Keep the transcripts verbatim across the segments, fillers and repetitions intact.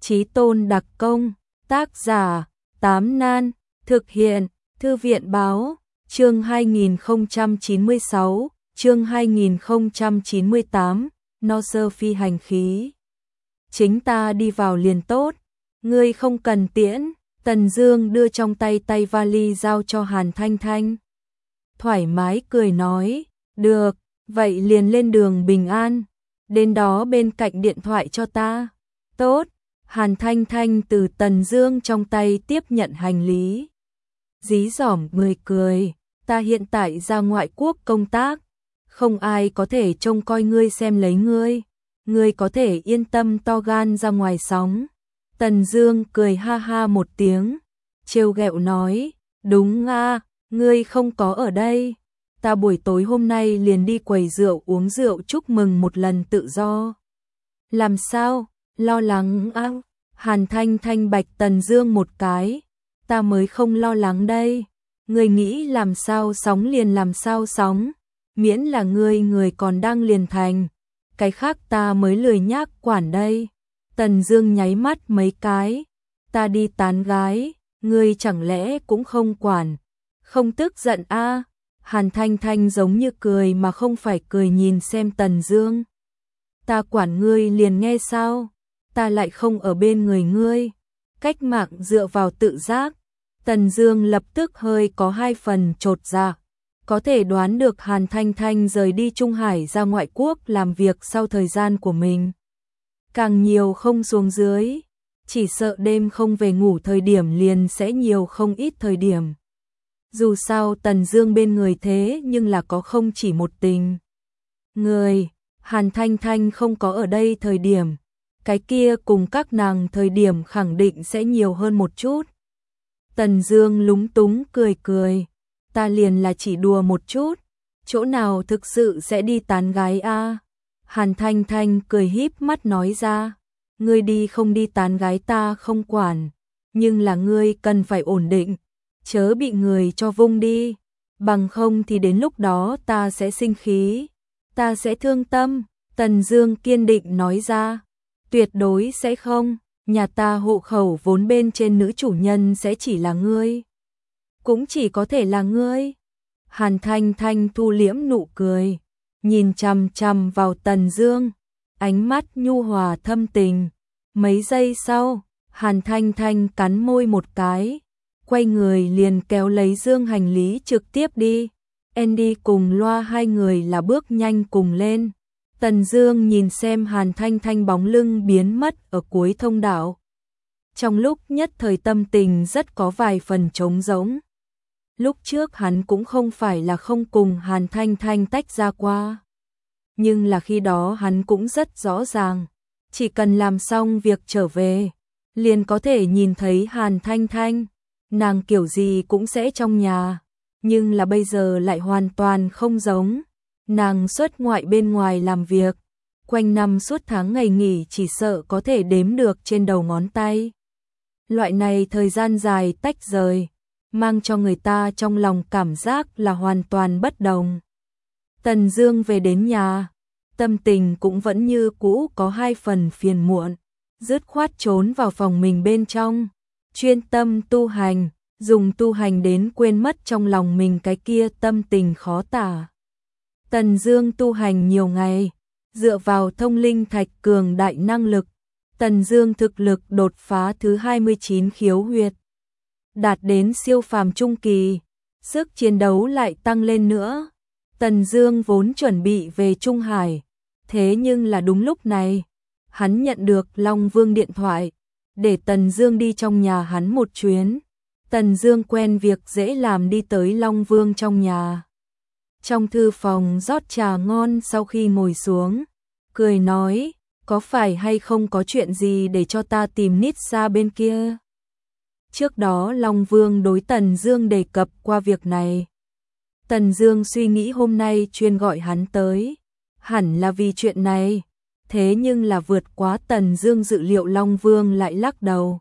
Chí tôn đặc công, tác giả, Tám Nan, thực hiện, Thư viện báo, chương hai nghìn không trăm chín mươi sáu, chương hai nghìn không trăm chín mươi tám, no sơ phi hành khí. Chính ta đi vào liền tốt, ngươi không cần tiễn. Tần Dương đưa trong tay tay vali giao cho Hàn Thanh Thanh. Thoải mái cười nói, được, vậy liền lên đường bình an, đến đó bên cạnh điện thoại cho ta. Tốt. Hàn Thanh Thanh từ Tần Dương trong tay tiếp nhận hành lý. Dí dỏm người cười, ta hiện tại ra ngoại quốc công tác, không ai có thể trông coi ngươi xem lấy ngươi, ngươi có thể yên tâm to gan ra ngoài sóng. Tần Dương cười ha ha một tiếng, trêu ghẹo nói, đúng a, ngươi không có ở đây, ta buổi tối hôm nay liền đi quầy rượu uống rượu chúc mừng một lần tự do. Làm sao, lo lắng a? Hàn Thanh Thanh bạch Tần Dương một cái, ta mới không lo lắng đây, ngươi nghĩ làm sao sóng liền làm sao sóng, miễn là ngươi người còn đang liền thành, cái khác ta mới lười nhác quản đây. Tần Dương nháy mắt mấy cái, ta đi tán gái, ngươi chẳng lẽ cũng không quản, không tức giận a? Hàn Thanh Thanh giống như cười mà không phải cười nhìn xem Tần Dương. Ta quản ngươi liền nghe sao? Ta lại không ở bên người ngươi. Cách mạng dựa vào tự giác. Tần Dương lập tức hơi có hai phần chột dạ, có thể đoán được Hàn Thanh Thanh rời đi Trung Hải ra ngoại quốc làm việc sau thời gian của mình. Càng nhiều không xuống dưới, chỉ sợ đêm không về ngủ thời điểm liền sẽ nhiều không ít thời điểm. Dù sao Tần Dương bên người thế nhưng là có không chỉ một tình người, Hàn Thanh Thanh không có ở đây thời điểm, cái kia cùng các nàng thời điểm khẳng định sẽ nhiều hơn một chút. Tần Dương lúng túng cười cười, ta liền là chỉ đùa một chút, chỗ nào thực sự sẽ đi tán gái a? Hàn Thanh Thanh cười híp mắt nói ra, ngươi đi không đi tán gái ta không quản, nhưng là ngươi cần phải ổn định, chớ bị người cho vung đi, bằng không thì đến lúc đó ta sẽ sinh khí, ta sẽ thương tâm. Tần Dương kiên định nói ra, tuyệt đối sẽ không, nhà ta hộ khẩu vốn bên trên nữ chủ nhân sẽ chỉ là ngươi, cũng chỉ có thể là ngươi. Hàn Thanh Thanh thu liễm nụ cười, nhìn chằm chằm vào Tần Dương, ánh mắt nhu hòa thâm tình. Mấy giây sau, Hàn Thanh Thanh cắn môi một cái, quay người liền kéo lấy dương hành lý trực tiếp đi. Andy cùng Loa hai người là bước nhanh cùng lên. Tần Dương nhìn xem Hàn Thanh Thanh bóng lưng biến mất ở cuối thông đạo. Trong lúc nhất thời tâm tình rất có vài phần trống rỗng. Lúc trước hắn cũng không phải là không cùng Hàn Thanh Thanh tách ra qua. Nhưng là khi đó hắn cũng rất rõ ràng, chỉ cần làm xong việc trở về, liền có thể nhìn thấy Hàn Thanh Thanh, nàng kiểu gì cũng sẽ trong nhà. Nhưng là bây giờ lại hoàn toàn không giống, nàng xuất ngoại bên ngoài làm việc, quanh năm suốt tháng ngày nghỉ chỉ sợ có thể đếm được trên đầu ngón tay. Loại này thời gian dài tách rời, mang cho người ta trong lòng cảm giác là hoàn toàn bất đồng. Tần Dương về đến nhà, tâm tình cũng vẫn như cũ có hai phần phiền muộn, dứt khoát trốn vào phòng mình bên trong, chuyên tâm tu hành, dùng tu hành đến quên mất trong lòng mình cái kia tâm tình khó tả. Tần Dương tu hành nhiều ngày, dựa vào thông linh thạch cường đại năng lực, Tần Dương thực lực đột phá thứ hai mươi chín khiếu huyệt, đạt đến siêu phàm trung kỳ, sức chiến đấu lại tăng lên nữa. Tần Dương vốn chuẩn bị về Trung Hải, thế nhưng là đúng lúc này, hắn nhận được Long Vương điện thoại, để Tần Dương đi trong nhà hắn một chuyến. Tần Dương quen việc dễ làm đi tới Long Vương trong nhà. Trong thư phòng rót trà ngon sau khi ngồi xuống, cười nói, có phải hay không có chuyện gì để cho ta tìm Nitsa bên kia? Trước đó Long Vương đối Tần Dương đề cập qua việc này. Tần Dương suy nghĩ hôm nay chuyên gọi hắn tới, hẳn là vì chuyện này, thế nhưng là vượt quá Tần Dương dự liệu, Long Vương lại lắc đầu.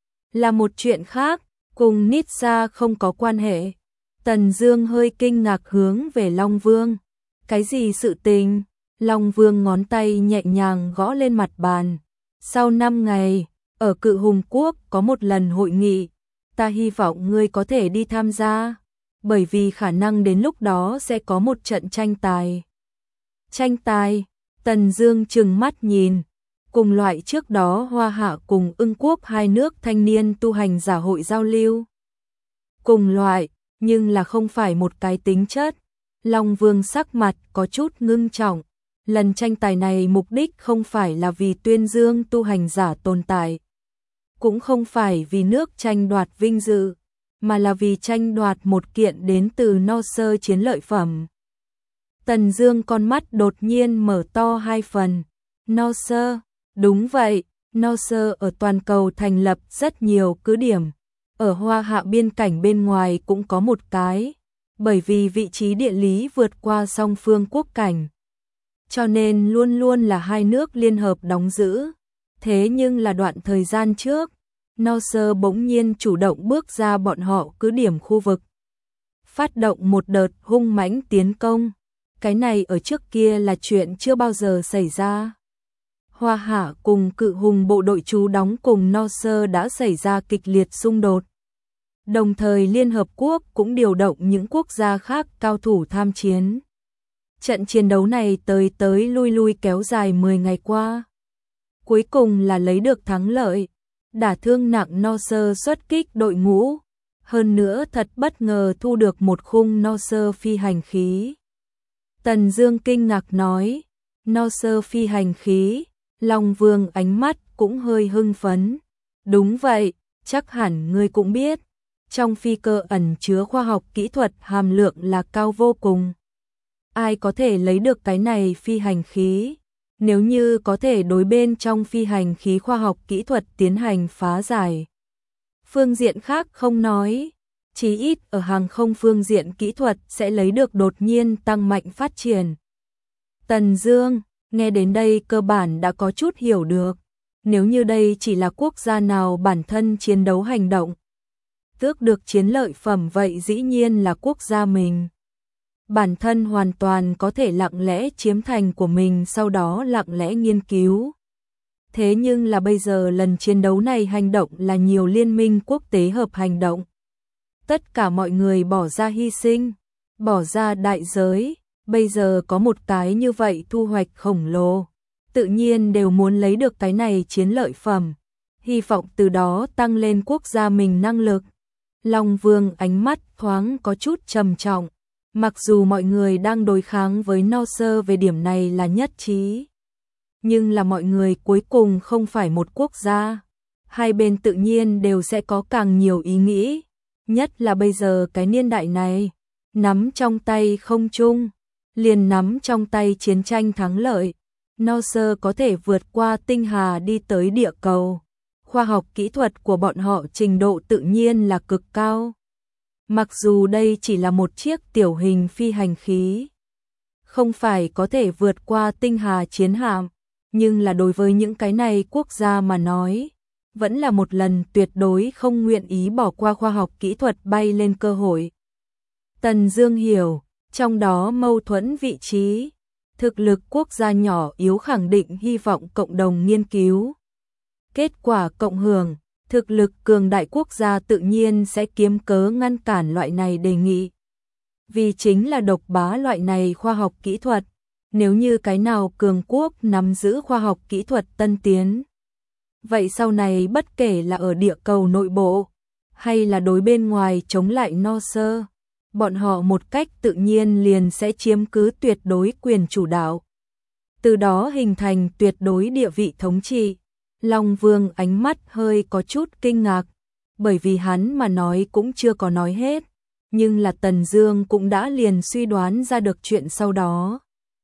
Là một chuyện khác, cùng Nitsa không có quan hệ. Tần Dương hơi kinh ngạc hướng về Long Vương. Cái gì sự tình? Long Vương ngón tay nhẹ nhàng gõ lên mặt bàn. Sau năm ngày, ở Cự Hùng Quốc có một lần hội nghị, ta hy vọng ngươi có thể đi tham gia, bởi vì khả năng đến lúc đó sẽ có một trận tranh tài. Tranh tài? Tần Dương trừng mắt nhìn, cùng loại trước đó Hoa Hạ cùng Ưng Quốc hai nước thanh niên tu hành giả hội giao lưu. Cùng loại, nhưng là không phải một cái tính chất. Long Vương sắc mặt có chút ngưng trọng. Lần tranh tài này mục đích không phải là vì tuyên dương tu hành giả tồn tại, cũng không phải vì nước tranh đoạt vinh dự, mà là vì tranh đoạt một kiện đến từ no sơ chiến lợi phẩm. Tần Dương con mắt đột nhiên mở to hai phần. No sơ? Đúng vậy, no sơ ở toàn cầu thành lập rất nhiều cứ điểm. Ở Hoa Hạ biên cảnh bên ngoài cũng có một cái, bởi vì vị trí địa lý vượt qua song phương quốc cảnh, cho nên luôn luôn là hai nước liên hợp đóng giữ. Thế nhưng là đoạn thời gian trước, no sơ bỗng nhiên chủ động bước ra bọn họ cứ điểm khu vực, phát động một đợt hung mãnh tiến công. Cái này ở trước kia là chuyện chưa bao giờ xảy ra. Hoa Hạ cùng Cự Hùng bộ đội trú đóng cùng no sơ đã xảy ra kịch liệt xung đột. Đồng thời Liên Hợp Quốc cũng điều động những quốc gia khác cao thủ tham chiến. Trận chiến đấu này tới tới lui lui kéo dài mười ngày qua. Cuối cùng là lấy được thắng lợi, đả thương nặng no sơ xuất kích đội ngũ. Hơn nữa thật bất ngờ thu được một khung no sơ phi hành khí. Tần Dương kinh ngạc nói, no sơ phi hành khí. Long Vương ánh mắt cũng hơi hưng phấn. Đúng vậy, chắc hẳn ngươi cũng biết, trong phi cơ ẩn chứa khoa học kỹ thuật hàm lượng là cao vô cùng. Ai có thể lấy được cái này phi hành khí? Nếu như có thể đối bên trong phi hành khí khoa học kỹ thuật tiến hành phá giải. Phương diện khác không nói, chí ít ở hàng không phương diện kỹ thuật sẽ lấy được đột nhiên tăng mạnh phát triển. Tần Dương nghe đến đây cơ bản đã có chút hiểu được, nếu như đây chỉ là quốc gia nào bản thân chiến đấu hành động, tước được chiến lợi phẩm vậy dĩ nhiên là quốc gia mình. Bản thân hoàn toàn có thể lặng lẽ chiếm thành của mình sau đó lặng lẽ nghiên cứu. Thế nhưng là bây giờ lần chiến đấu này hành động là nhiều liên minh quốc tế hợp hành động. Tất cả mọi người bỏ ra hy sinh, bỏ ra đại giới. Bây giờ có một cái như vậy thu hoạch khổng lồ, tự nhiên đều muốn lấy được cái này chiến lợi phẩm, hy vọng từ đó tăng lên quốc gia mình năng lực. Long Vương ánh mắt thoáng có chút trầm trọng, mặc dù mọi người đang đối kháng với no sơ về điểm này là nhất trí, nhưng là mọi người cuối cùng không phải một quốc gia, hai bên tự nhiên đều sẽ có càng nhiều ý nghĩ, nhất là bây giờ cái niên đại này, nắm trong tay không chung, liền nắm trong tay chiến tranh thắng lợi. No sơ có thể vượt qua tinh hà đi tới địa cầu. Khoa học kỹ thuật của bọn họ trình độ tự nhiên là cực cao. Mặc dù đây chỉ là một chiếc tiểu hình phi hành khí, không phải có thể vượt qua tinh hà chiến hạm, nhưng là đối với những cái này quốc gia mà nói, vẫn là một lần tuyệt đối không nguyện ý bỏ qua khoa học kỹ thuật bay lên cơ hội. Tần Dương hiểu, trong đó mâu thuẫn vị trí, thực lực quốc gia nhỏ yếu khẳng định hy vọng cộng đồng nghiên cứu. Kết quả cộng hưởng, thực lực cường đại quốc gia tự nhiên sẽ kiếm cớ ngăn cản loại này đề nghị. Vì chính là độc bá loại này khoa học kỹ thuật, nếu như cái nào cường quốc nắm giữ khoa học kỹ thuật tân tiến, vậy sau này bất kể là ở địa cầu nội bộ, hay là đối bên ngoài chống lại no sơ, bọn họ một cách tự nhiên liền sẽ chiếm cứ tuyệt đối quyền chủ đạo. Từ đó hình thành tuyệt đối địa vị thống trị. Long Vương ánh mắt hơi có chút kinh ngạc, bởi vì hắn mà nói cũng chưa có nói hết, nhưng là Tần Dương cũng đã liền suy đoán ra được chuyện sau đó.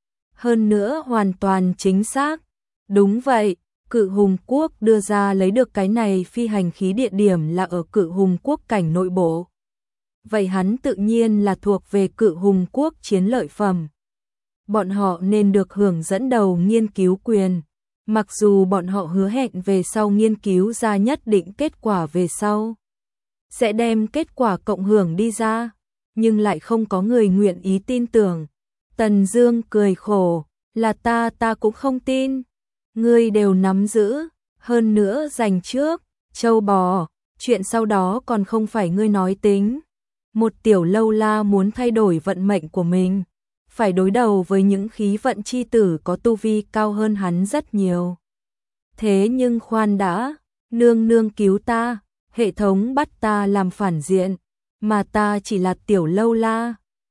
Hơn nữa hoàn toàn chính xác. Đúng vậy, Cự Hùng Quốc đưa ra lấy được cái này phi hành khí địa điểm là ở Cự Hùng Quốc cảnh nội bộ. Vậy hắn tự nhiên là thuộc về Cự Hùng Quốc chiến lợi phẩm. Bọn họ nên được hưởng dẫn đầu nghiên cứu quyền. Mặc dù bọn họ hứa hẹn về sau nghiên cứu ra nhất định kết quả về sau, sẽ đem kết quả cộng hưởng đi ra, nhưng lại không có người nguyện ý tin tưởng. Tần Dương cười khổ, là ta ta cũng không tin. Ngươi đều nắm giữ, Hơn nữa giành trước, châu bò, chuyện sau đó còn không phải ngươi nói tính. Một tiểu lâu la muốn thay đổi vận mệnh của mình, phải đối đầu với những khí vận chi tử có tu vi cao hơn hắn rất nhiều. Thế nhưng khoan đã, nương nương cứu ta, hệ thống bắt ta làm phản diện, mà ta chỉ là tiểu lâu la,